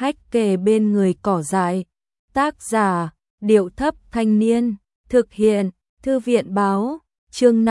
hách kề bên người cỏ dại. Tác giả, Điệu Thấp Thanh Niên, thực hiện, Thư viện báo, chương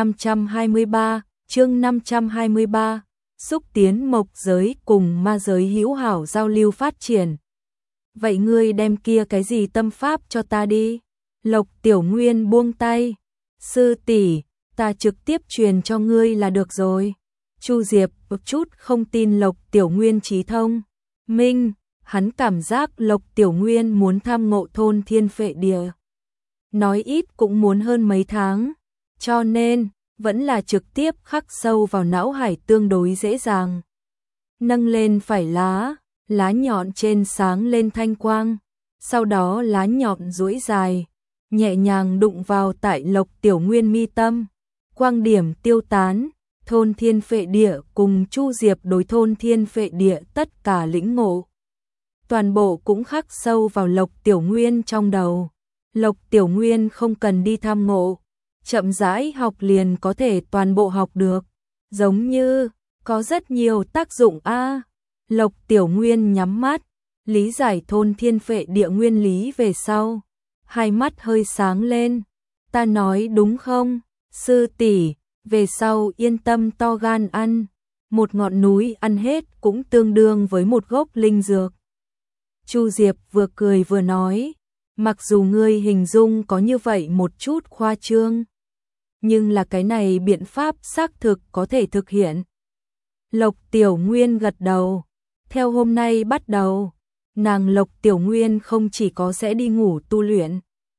523, xúc tiến mộc giới cùng ma giới hữu hảo giao lưu phát triển. Vậy ngươi đem kia cái gì tâm pháp cho ta đi. Lộc Tiểu Nguyên buông tay. Sư tỷ, ta trực tiếp truyền cho ngươi là được rồi. Chu Diệp một chút không tin Lộc Tiểu Nguyên trí thông minh, hắn cảm giác Lộc Tiểu Nguyên muốn tham ngộ thôn thiên phệ địa. Nói ít cũng muốn hơn mấy tháng, cho nên vẫn là trực tiếp khắc sâu vào não hải tương đối dễ dàng. Nâng lên phải lá nhọn trên sáng lên thanh quang, sau đó lá nhọn duỗi dài, nhẹ nhàng đụng vào tại Lộc Tiểu Nguyên mi tâm, quang điểm tiêu tán, thôn thiên phệ địa cùng Chu Diệp đối thôn thiên phệ địa tất cả lĩnh ngộ. Toàn bộ cũng khắc sâu vào Lộc Tiểu Nguyên trong đầu. Lộc Tiểu Nguyên không cần đi tham ngộ, chậm rãi học liền có thể toàn bộ học được, giống như có rất nhiều tác dụng a. Lộc Tiểu Nguyên nhắm mắt, lý giải thôn thiên phệ địa nguyên lý về sau, hai mắt hơi sáng lên. Ta nói đúng không, sư tỷ, về sau yên tâm to gan ăn, một ngọn núi ăn hết cũng tương đương với một gốc linh dược. Chu Diệp vừa cười vừa nói, mặc dù ngươi hình dung có như vậy một chút khoa trương, nhưng là cái này biện pháp xác thực có thể thực hiện. Lộc Tiểu Nguyên gật đầu. Theo hôm nay bắt đầu, nàng Lộc Tiểu Nguyên không chỉ có sẽ đi ngủ tu luyện,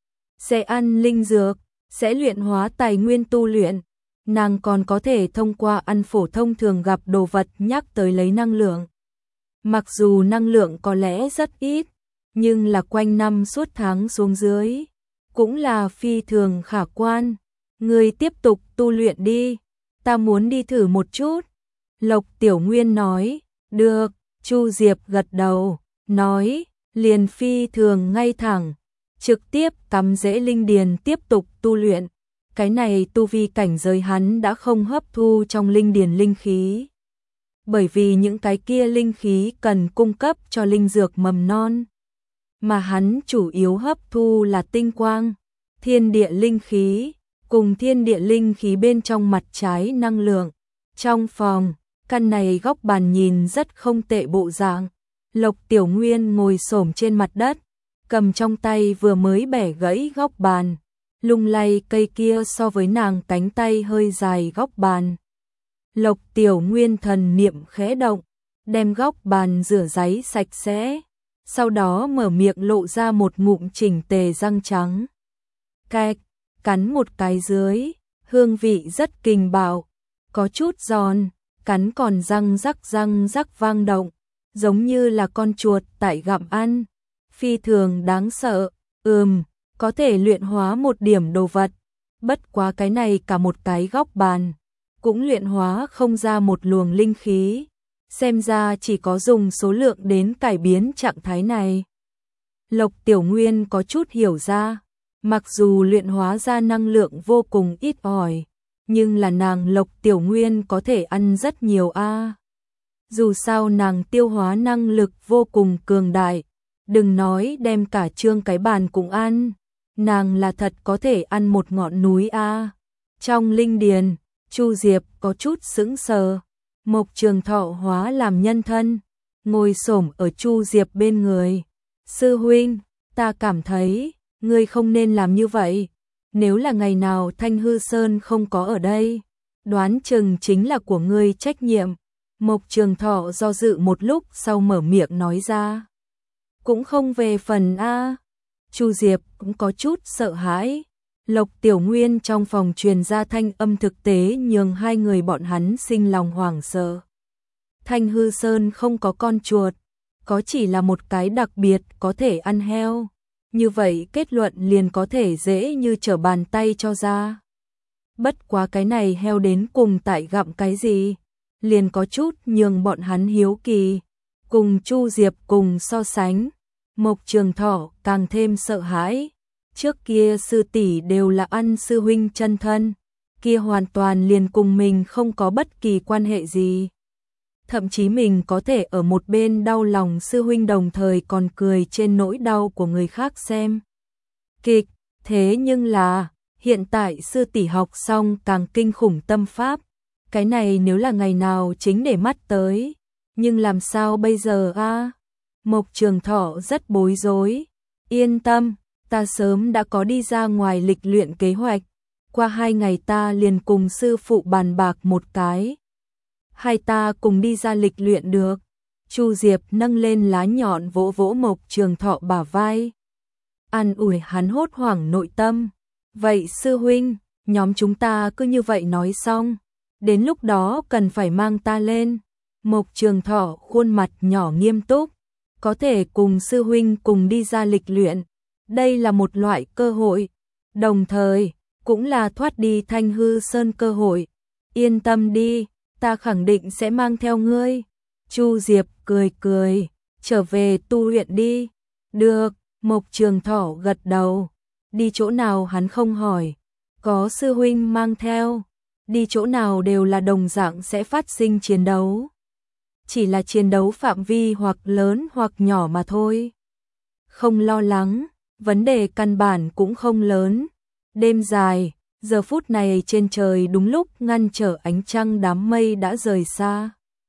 sẽ ăn linh dược, sẽ luyện hóa tài nguyên tu luyện, nàng còn có thể thông qua ăn phổ thông thường gặp đồ vật nhắc tới lấy năng lượng. Mặc dù năng lượng có lẽ rất ít, nhưng là quanh năm suốt tháng xuống dưới, cũng là phi thường khả quan. Ngươi tiếp tục tu luyện đi, ta muốn đi thử một chút. Lộc Tiểu Nguyên nói, được. Chu Diệp gật đầu, nói, liền phi thường ngay thẳng, trực tiếp cắm rễ linh điền tiếp tục tu luyện. Cái này tu vi cảnh giới hắn đã không hấp thu trong linh điền linh khí. Bởi vì những cái kia linh khí cần cung cấp cho linh dược mầm non, mà hắn chủ yếu hấp thu là tinh quang, thiên địa linh khí, cùng thiên địa linh khí bên trong mặt trái năng lượng. Trong phòng, căn này góc bàn nhìn rất không tệ bộ dạng. Lộc Tiểu Nguyên ngồi xổm trên mặt đất, cầm trong tay vừa mới bẻ gãy góc bàn, lung lay cây kia so với nàng cánh tay hơi dài góc bàn. Lộc Tiểu Nguyên thần niệm khẽ động, đem góc bàn rửa ráy sạch sẽ, sau đó mở miệng lộ ra một ngụm chỉnh tề răng trắng. Cạch, cắn một cái dưới, hương vị rất kình bạo, có chút giòn, cắn còn răng rắc vang động, giống như là con chuột tại gặm ăn, phi thường đáng sợ. Có thể luyện hóa một điểm đồ vật, bất quá cái này cả một cái góc bàn, cũng luyện hóa không ra một luồng linh khí, xem ra chỉ có dùng số lượng đến cải biến trạng thái này. Lộc Tiểu Nguyên có chút hiểu ra, mặc dù luyện hóa ra năng lượng vô cùng ít ỏi, nhưng là nàng Lộc Tiểu Nguyên có thể ăn rất nhiều a. Dù sao nàng tiêu hóa năng lực vô cùng cường đại, đừng nói đem cả trương cái bàn cũng ăn, nàng là thật có thể ăn một ngọn núi a. Trong linh điền, Chu Diệp có chút sững sờ, Mộc Trường Thọ hóa làm nhân thân, ngồi xổm ở Chu Diệp bên người. Sư huynh, ta cảm thấy, ngươi không nên làm như vậy. Nếu là ngày nào Thanh Hư Sơn không có ở đây, đoán chừng chính là của ngươi trách nhiệm. Mộc Trường Thọ do dự một lúc sau mở miệng nói ra. Cũng không về phần a. Chu Diệp cũng có chút sợ hãi. Lộc Tiểu Nguyên trong phòng truyền ra thanh âm thực tế nhường hai người bọn hắn sinh lòng hoảng sợ. Thanh Hư Sơn không có con chuột, có chỉ là một cái đặc biệt có thể ăn heo. Như vậy kết luận liền có thể dễ như trở bàn tay cho ra. Bất quá cái này heo đến cùng tại gặm cái gì, liền có chút nhường bọn hắn hiếu kỳ. Cùng Chu Diệp cùng so sánh, Mộc Trường Thọ càng thêm sợ hãi. Trước kia sư tỷ đều là ăn sư huynh chân thân, kia hoàn toàn liền cùng mình không có bất kỳ quan hệ gì. thậm chí mình có thể ở một bên đau lòng sư huynh đồng thời còn cười trên nỗi đau của người khác xem kịch. Thế nhưng là, hiện tại sư tỷ học xong càng kinh khủng tâm pháp, cái này nếu là ngày nào chính để mắt tới, nhưng làm sao bây giờ a? Mộc Trường Thọ rất bối rối. Yên tâm, ta sớm đã có đi ra ngoài lịch luyện kế hoạch, qua 2 ngày ta liền cùng sư phụ bàn bạc một cái. Hai ta cùng đi ra lịch luyện được. Chu Diệp nâng lên lá nhọn vỗ vỗ Mộc Trường Thọ bả vai, an ủi hắn hốt hoảng nội tâm. Vậy sư huynh, nhóm chúng ta cứ như vậy nói xong, đến lúc đó cần phải mang ta lên. Mộc Trường Thọ khuôn mặt nhỏ nghiêm túc, có thể cùng sư huynh cùng đi ra lịch luyện, đây là một loại cơ hội, đồng thời cũng là thoát đi Thanh Hư Sơn cơ hội. Yên tâm đi, ta khẳng định sẽ mang theo ngươi. Chu Diệp cười cười, trở về tu luyện đi. Được, Mộc Trường Thọ gật đầu. Đi chỗ nào hắn không hỏi, có sư huynh mang theo, đi chỗ nào đều là đồng dạng sẽ phát sinh chiến đấu. Chỉ là chiến đấu phạm vi hoặc lớn hoặc nhỏ mà thôi. Không lo lắng, vấn đề căn bản cũng không lớn. Đêm dài, giờ phút này trên trời đúng lúc ngăn trở ánh trăng, đám mây đã rời xa.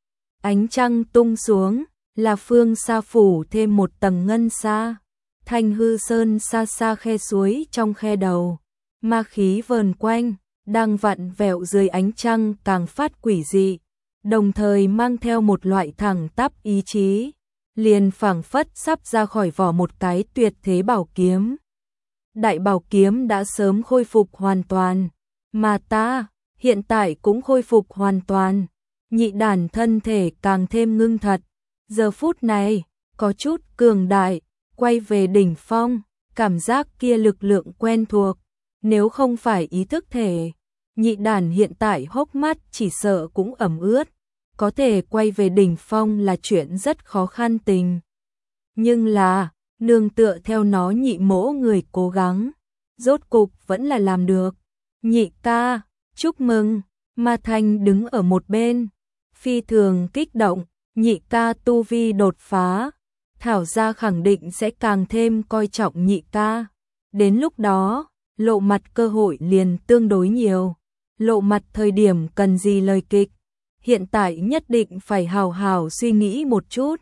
Ánh trăng tung xuống, là phương xa phủ thêm một tầng ngân xa. Thanh Hư Sơn xa xa khe suối trong khe đầu, ma khí vờn quanh, đang vặn vẹo dưới ánh trăng càng phát quỷ dị, đồng thời mang theo một loại thẳng tắp ý chí, liền phảng phất sắp ra khỏi vỏ một cái tuyệt thế bảo kiếm. Đại bảo kiếm đã sớm khôi phục hoàn toàn, mà ta hiện tại cũng khôi phục hoàn toàn. Nhị đàn thân thể càng thêm ngưng thật, giờ phút này có chút cường đại, quay về đỉnh phong, cảm giác kia lực lượng quen thuộc, nếu không phải ý thức thể, nhị đàn hiện tại hốc mắt chỉ sợ cũng ẩm ướt, có thể quay về đỉnh phong là chuyện rất khó khăn tình. Nhưng là, nương tựa theo nó nhị mỗ người cố gắng, rốt cục vẫn là làm được. Nhị ca, chúc mừng. Ma Thanh đứng ở một bên, phi thường kích động, nhị ca tu vi đột phá, Thảo gia khẳng định sẽ càng thêm coi trọng nhị ca. Đến lúc đó, lộ mặt cơ hội liền tương đối nhiều. Lộ mặt thời điểm cần gì lời kịch, hiện tại nhất định phải hào hào suy nghĩ một chút.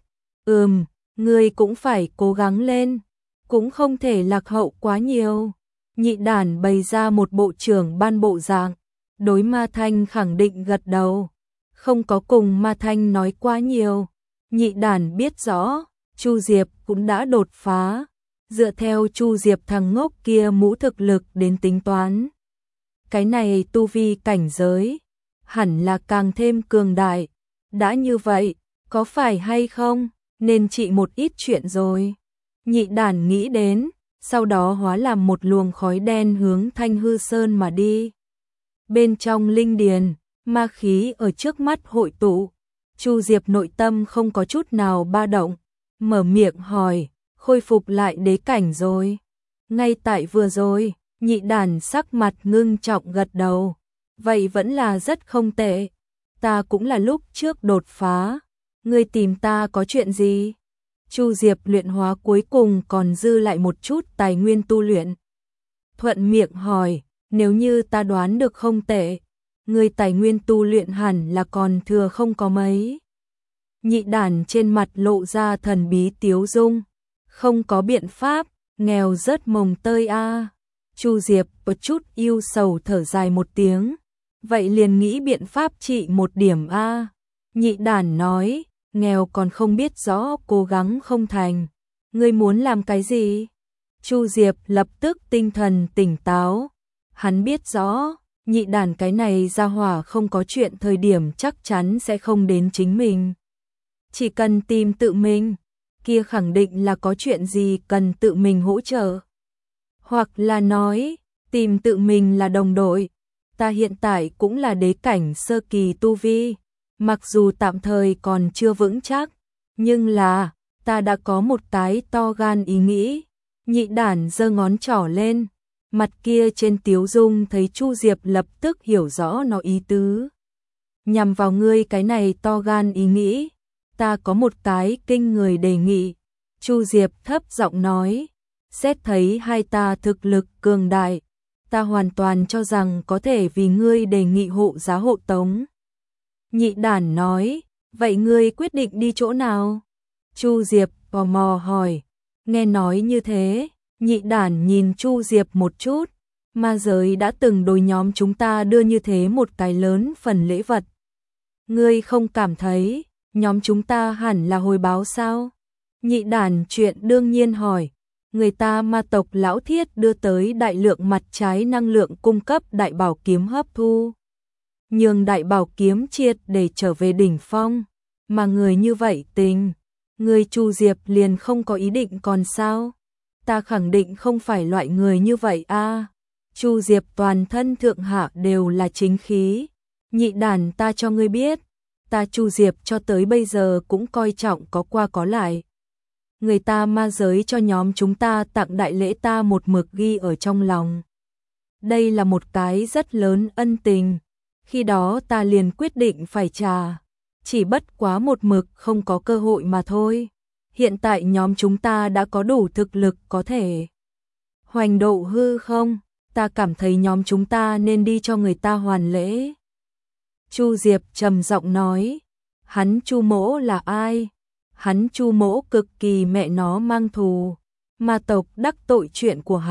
Ngươi cũng phải cố gắng lên, cũng không thể lạc hậu quá nhiều. Nhị đàn bày ra một bộ trưởng ban bộ dạng, đối Ma Thanh khẳng định gật đầu, không có cùng Ma Thanh nói quá nhiều. Nhị đàn biết rõ, Chu Diệp cũng đã đột phá, dựa theo Chu Diệp thằng ngốc kia mũ thực lực đến tính toán. Cái này tu vi cảnh giới, hẳn là càng thêm cường đại. Đã như vậy, có phải hay không, nên trị một ít chuyện rồi. Nhị đàn nghĩ đến, sau đó hóa làm một luồng khói đen hướng Thanh Hư Sơn mà đi. Bên trong linh điền, ma khí ở trước mắt hội tụ. Chu Diệp nội tâm không có chút nào ba động, mở miệng hỏi, khôi phục lại đế cảnh rồi. Ngay tại vừa rồi, nhị đàn sắc mặt ngưng trọng gật đầu. Vậy vẫn là rất không tệ. Ta cũng là lúc trước đột phá. Ngươi tìm ta có chuyện gì? Chu Diệp luyện hóa cuối cùng còn dư lại một chút tài nguyên tu luyện. Thuận miệng hỏi, nếu như ta đoán được không tệ, ngươi tài nguyên tu luyện hẳn là còn thừa không có mấy. Nhị đàn trên mặt lộ ra thần bí tiếu dung. Không có biện pháp, nghèo rớt mồng tơi a. Chu Diệp có chút yêu sầu thở dài một tiếng. Vậy liền nghĩ biện pháp trị một điểm a. Nhị đàn nói, nghèo còn không biết rõ cố gắng không thành. Ngươi muốn làm cái gì? Chu Diệp lập tức tinh thần tỉnh táo. Hắn biết rõ, nhị đàn cái này ra hỏa không có chuyện thời điểm chắc chắn sẽ không đến chính mình. Chỉ cần tìm tự mình, kia khẳng định là có chuyện gì cần tự mình hỗ trợ. Hoặc là nói, tìm tự mình là đồng đội. Ta hiện tại cũng là đế cảnh sơ kỳ tu vi, mặc dù tạm thời còn chưa vững chắc, nhưng là, ta đã có một cái to gan ý nghĩ. Nhị đàn giơ ngón trỏ lên, mặt kia trên tiếu dung thấy Chu Diệp lập tức hiểu rõ nó ý tứ. nhằm vào ngươi cái này to gan ý nghĩ, ta có một cái kinh người đề nghị. Chu Diệp thấp giọng nói, xét thấy hai ta thực lực cường đại, ta hoàn toàn cho rằng có thể vì ngươi đề nghị hộ giá hộ tống. Nhị đản nói, vậy ngươi quyết định đi chỗ nào? Chu Diệp tò mò hỏi. Nghe nói như thế, nhị đản nhìn Chu Diệp một chút, ma giới đã từng đối nhóm chúng ta đưa như thế một cái lớn phần lễ vật. Ngươi không cảm thấy, nhóm chúng ta hẳn là hồi báo sao? Nhị đản chuyện đương nhiên hỏi, người ta ma tộc lão thiết đưa tới đại lượng mặt trái năng lượng cung cấp đại bảo kiếm hấp thu. Nhường đại bảo kiếm triệt để trở về đỉnh phong, mà người như vậy tình. Người Chu Diệp liền không có ý định còn sao? Ta khẳng định không phải loại người như vậy a. Chu Diệp toàn thân thượng hạ đều là chính khí. Nhị đàn ta cho ngươi biết, ta Chu Diệp cho tới bây giờ cũng coi trọng có qua có lại. Người ta ma giới cho nhóm chúng ta tặng đại lễ ta một mực ghi ở trong lòng. Đây là một cái rất lớn ân tình. Khi đó ta liền quyết định phải trả. Chỉ bất quá một mực không có cơ hội mà thôi. Hiện tại nhóm chúng ta đã có đủ thực lực có thể hoành độ hư không? Ta cảm thấy nhóm chúng ta nên đi cho người ta hoàn lễ. Chu Diệp trầm giọng nói, hắn Chu Mỗ là ai? Hắn Chu Mỗ cực kỳ mẹ nó mang thù, ma tộc đắc tội chuyện của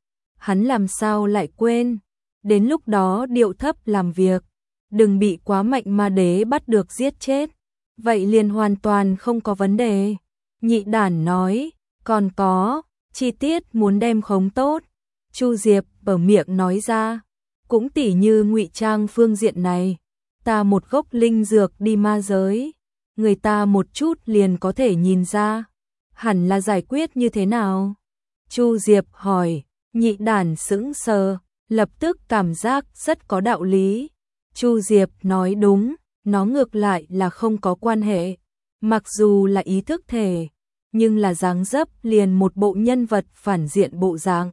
hắn làm sao lại quên? Đến lúc đó điệu thấp làm việc, đừng bị quá mạnh ma đế bắt được giết chết, vậy liền hoàn toàn không có vấn đề. Nhị đản nói, còn có, chi tiết muốn đem khống tốt. Chu Diệp bở miệng nói ra, cũng tỉ như ngụy trang phương diện này, ta một gốc linh dược đi ma giới, người ta một chút liền có thể nhìn ra, hẳn là giải quyết như thế nào? Chu Diệp hỏi, nhị đản sững sờ, lập tức cảm giác rất có đạo lý. Chu Diệp nói đúng, nó ngược lại là không có quan hệ, mặc dù là ý thức thể, nhưng là dáng dấp liền một bộ nhân vật phản diện bộ dạng.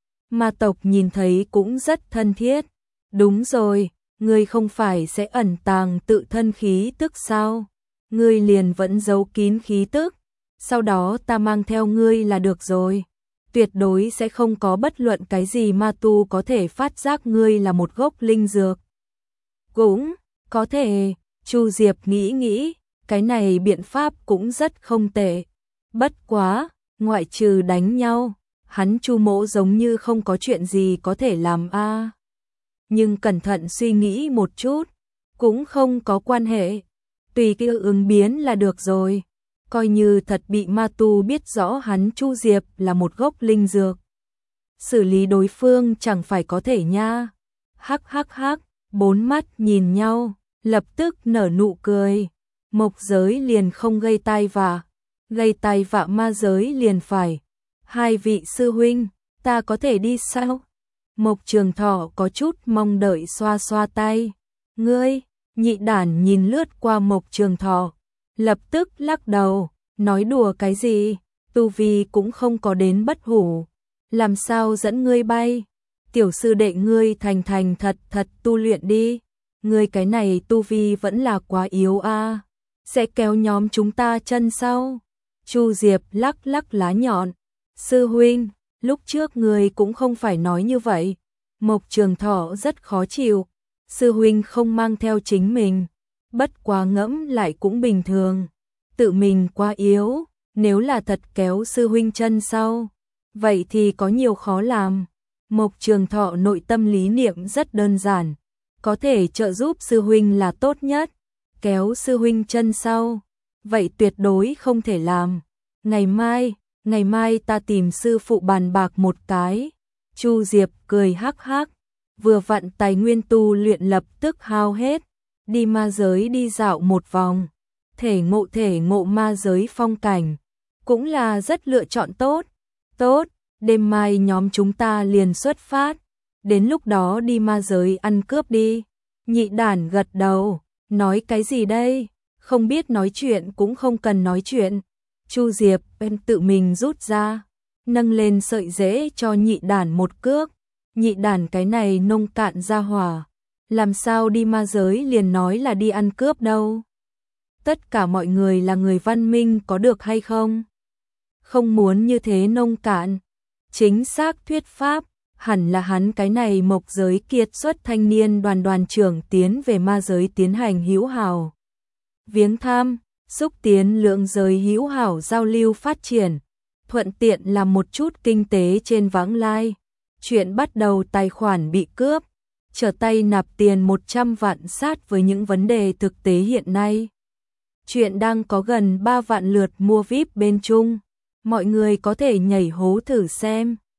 Ma tộc nhìn thấy cũng rất thân thiết. Đúng rồi, ngươi không phải sẽ ẩn tàng tự thân khí tức sao? Ngươi liền vẫn giấu kín khí tức, sau đó ta mang theo ngươi là được rồi. Tuyệt đối sẽ không có bất luận cái gì ma tu có thể phát giác ngươi là một gốc linh dược. Cũng có thể, Chu Diệp nghĩ, cái này biện pháp cũng rất không tệ. Bất quá, ngoại trừ đánh nhau, hắn Chu Mỗ giống như không có chuyện gì có thể làm a. Nhưng cẩn thận suy nghĩ một chút, cũng không có quan hệ. Tùy cái ứng biến là được rồi. Coi như thật bị ma tu biết rõ hắn Chu Diệp là một gốc linh dược, xử lý đối phương chẳng phải có thể nha. Hắc hắc hắc, bốn mắt nhìn nhau, lập tức nở nụ cười. Mộc giới liền không gây tai vạ, gây tai vạ ma giới liền phải. Hai vị sư huynh, ta có thể đi sao? Mộc Trường Thọ có chút mong đợi xoa xoa tay. Ngươi, nhị đản nhìn lướt qua Mộc Trường Thọ, lập tức lắc đầu, nói đùa cái gì, tu vi cũng không có đến bất hủ, làm sao dẫn ngươi bay? Tiểu sư đệ ngươi thành thật tu luyện đi, ngươi cái này tu vi vẫn là quá yếu a, sẽ kéo nhóm chúng ta chân sau. Chu Diệp lắc lá nhọn, sư huynh, lúc trước ngươi cũng không phải nói như vậy. Mộc Trường Thọ rất khó chịu, sư huynh không mang theo chính mình, bất quá ngẫm lại cũng bình thường, tự mình quá yếu, nếu là thật kéo sư huynh chân sau, vậy thì có nhiều khó làm. Mộc Trường Thọ nội tâm lý niệm rất đơn giản, có thể trợ giúp sư huynh là tốt nhất, kéo sư huynh chân sau, vậy tuyệt đối không thể làm. Ngày mai ta tìm sư phụ bàn bạc một cái. Chu Diệp cười hắc hắc, vừa vặn tài nguyên tu luyện lập tức hao hết, đi ma giới đi dạo một vòng, thể ngộ ma giới phong cảnh, cũng là rất lựa chọn tốt. Tốt, đêm mai nhóm chúng ta liền xuất phát, đến lúc đó đi ma giới ăn cướp đi. Nhị đản gật đầu, nói cái gì đây? Không biết nói chuyện cũng không cần nói chuyện. Chu Diệp tự mình rút ra, nâng lên sợi rễ cho nhị đản một cước. Nhị đản cái này nông cạn ra hỏa, Làm sao đi ma giới liền nói là đi ăn cướp đâu. Tất cả mọi người là người văn minh có được hay không? Không muốn như thế nông cạn. Chính xác thuyết pháp, hẳn là hắn cái này mộc giới kiệt xuất thanh niên đoàn trưởng tiến về ma giới tiến hành hữu hảo viếng thăm, xúc tiến lượng giới hữu hảo giao lưu phát triển, thuận tiện làm một chút kinh tế trên vãng lai. Chuyện bắt đầu tài khoản bị cướp, trở tay nạp tiền 100 vạn sát với những vấn đề thực tế hiện nay. Chuyện đang có gần 3 vạn lượt mua VIP bên Trung, mọi người có thể nhảy hố thử xem.